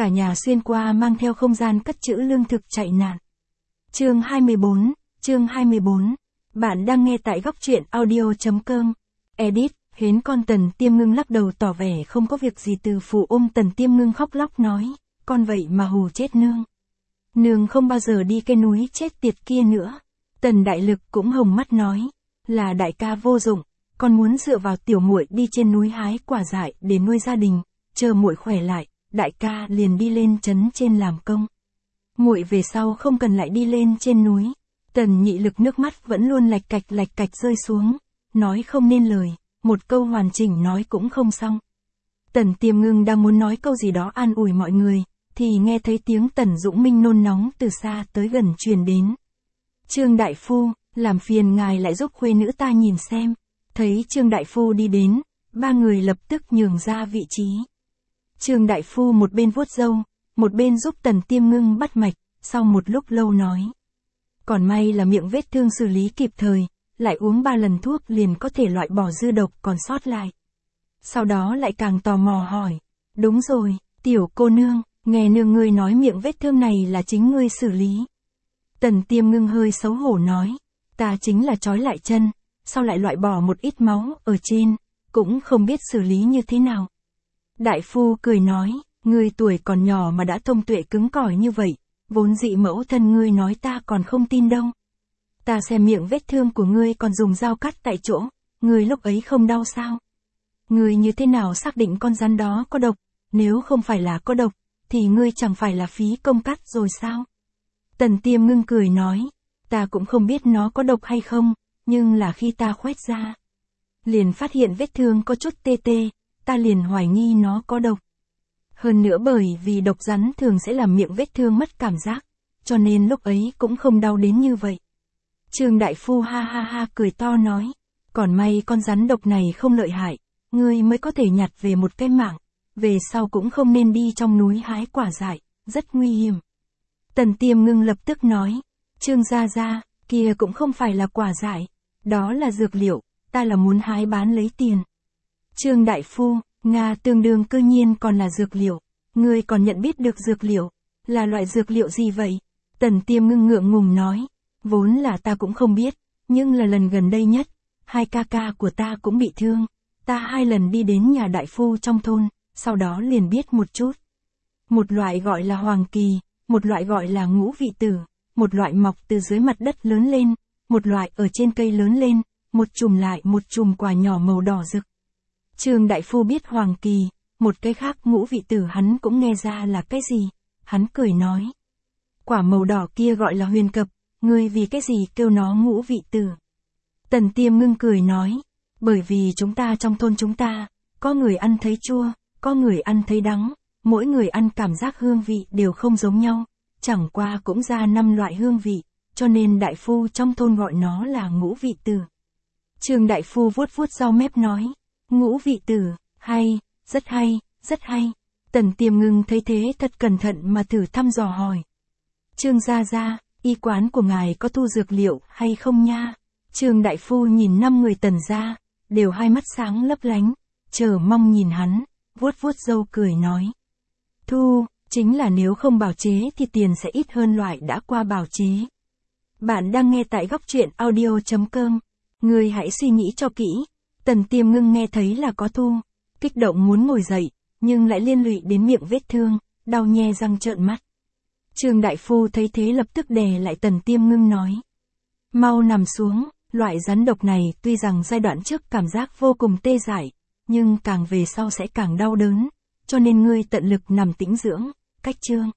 cả nhà xuyên qua mang theo không gian cất trữ lương thực chạy nạn. Chương 24. Bạn đang nghe tại góc truyện audio.com. Edit, hến con Tần Tiêm Ngưng lắc đầu tỏ vẻ không có việc gì. Từ Phụ ôm Tần Tiêm Ngưng khóc lóc nói, con vậy mà hù chết nương. Nương không bao giờ đi cái núi chết tiệt kia nữa. Tần Đại Lực cũng hồng mắt nói, là đại ca vô dụng, con muốn dựa vào tiểu muội đi trên núi hái quả dại để nuôi gia đình, chờ muội khỏe lại, đại ca liền đi lên trấn trên làm công. Muội về sau không cần lại đi lên trên núi. Tần Nhị Lực nước mắt vẫn luôn lạch cạch rơi xuống, nói không nên lời, một câu hoàn chỉnh nói cũng không xong. Tần Tiêm Ngưng đang muốn nói câu gì đó an ủi mọi người, thì nghe thấy tiếng Tần Dũng Minh nôn nóng từ xa tới gần truyền đến. Trương đại phu, làm phiền ngài lại giúp khuê nữ ta nhìn xem. Thấy Trương đại phu đi đến, ba người lập tức nhường ra vị trí. Trương đại phu một bên vuốt râu, một bên giúp Tần Tiêm Ngưng bắt mạch, sau một lúc lâu nói. Còn may là miệng vết thương xử lý kịp thời, lại uống 3 lần thuốc liền có thể loại bỏ dư độc còn sót lại. Sau đó lại càng tò mò hỏi, đúng rồi, tiểu cô nương, nghe nương ngươi nói miệng vết thương này là chính ngươi xử lý. Tần Tiêm Ngưng hơi xấu hổ nói, ta chính là trói lại chân, sau lại loại bỏ một ít máu ở trên, cũng không biết xử lý như thế nào. Đại phu cười nói, ngươi tuổi còn nhỏ mà đã thông tuệ cứng cỏi như vậy, vốn dị mẫu thân ngươi nói ta còn không tin đâu. Ta xem miệng vết thương của ngươi còn dùng dao cắt tại chỗ, ngươi lúc ấy không đau sao? Ngươi như thế nào xác định con rắn đó có độc, nếu không phải là có độc, thì ngươi chẳng phải là phí công cắt rồi sao? Tần Tiêm Ngưng cười nói, ta cũng không biết nó có độc hay không, nhưng là khi ta khoét ra, liền phát hiện vết thương có chút tê tê, ta liền hoài nghi nó có độc. Hơn nữa bởi vì độc rắn thường sẽ làm miệng vết thương mất cảm giác, cho nên lúc ấy cũng không đau đến như vậy. Trương đại phu ha ha cười to nói, còn may con rắn độc này không lợi hại, ngươi mới có thể nhặt về một cái mạng, về sau cũng không nên đi trong núi hái quả dại, rất nguy hiểm. Tần Tiêm Ngưng lập tức nói, Trương gia gia, kia cũng không phải là quả dại, đó là dược liệu, ta là muốn hái bán lấy tiền. Trương đại phu, Nga tương đương cư nhiên còn là dược liệu, ngươi còn nhận biết được dược liệu, là loại dược liệu gì vậy? Tần Tiêm Ngưng ngượng ngùng nói, vốn là ta cũng không biết, nhưng là lần gần đây nhất, 2 ca ca của ta cũng bị thương, ta 2 lần đi đến nhà đại phu trong thôn, sau đó liền biết một chút. Một loại gọi là hoàng kỳ, một loại gọi là ngũ vị tử, một loại mọc từ dưới mặt đất lớn lên, một loại ở trên cây lớn lên, một chùm lại một chùm quả nhỏ màu đỏ rực. Trương đại phu biết hoàng kỳ, một cái khác ngũ vị tử hắn cũng nghe ra là cái gì, hắn cười nói. Quả màu đỏ kia gọi là huyền cập, ngươi vì cái gì kêu nó ngũ vị tử? Tần Tiêm Ngưng cười nói, bởi vì chúng ta trong thôn chúng ta, có người ăn thấy chua, có người ăn thấy đắng, mỗi người ăn cảm giác hương vị đều không giống nhau, chẳng qua cũng ra 5 loại hương vị, cho nên đại phu trong thôn gọi nó là ngũ vị tử. Trương đại phu vuốt rau mép nói, ngũ vị tử, hay, rất hay, rất hay. Tần Tiêm Ngưng thấy thế thật cẩn thận mà thử thăm dò hỏi. Trương gia gia, y quán của ngài có thu dược liệu hay không nha? Trương đại phu nhìn 5 người Tần gia, đều hai mắt sáng lấp lánh, chờ mong nhìn hắn, vuốt râu cười nói. Thu, chính là nếu không bào chế thì tiền sẽ ít hơn loại đã qua bào chế. Bạn đang nghe tại góc truyện audio.com. Ngươi hãy suy nghĩ cho kỹ. Tần Tiêm Ngưng nghe thấy là có thu, kích động muốn ngồi dậy, nhưng lại liên lụy đến miệng vết thương, đau nhe răng trợn mắt. Trương đại phu thấy thế lập tức đè lại Tần Tiêm Ngưng nói. Mau nằm xuống, loại rắn độc này tuy rằng giai đoạn trước cảm giác vô cùng tê dại, nhưng càng về sau sẽ càng đau đớn, cho nên ngươi tận lực nằm tĩnh dưỡng, cách chương.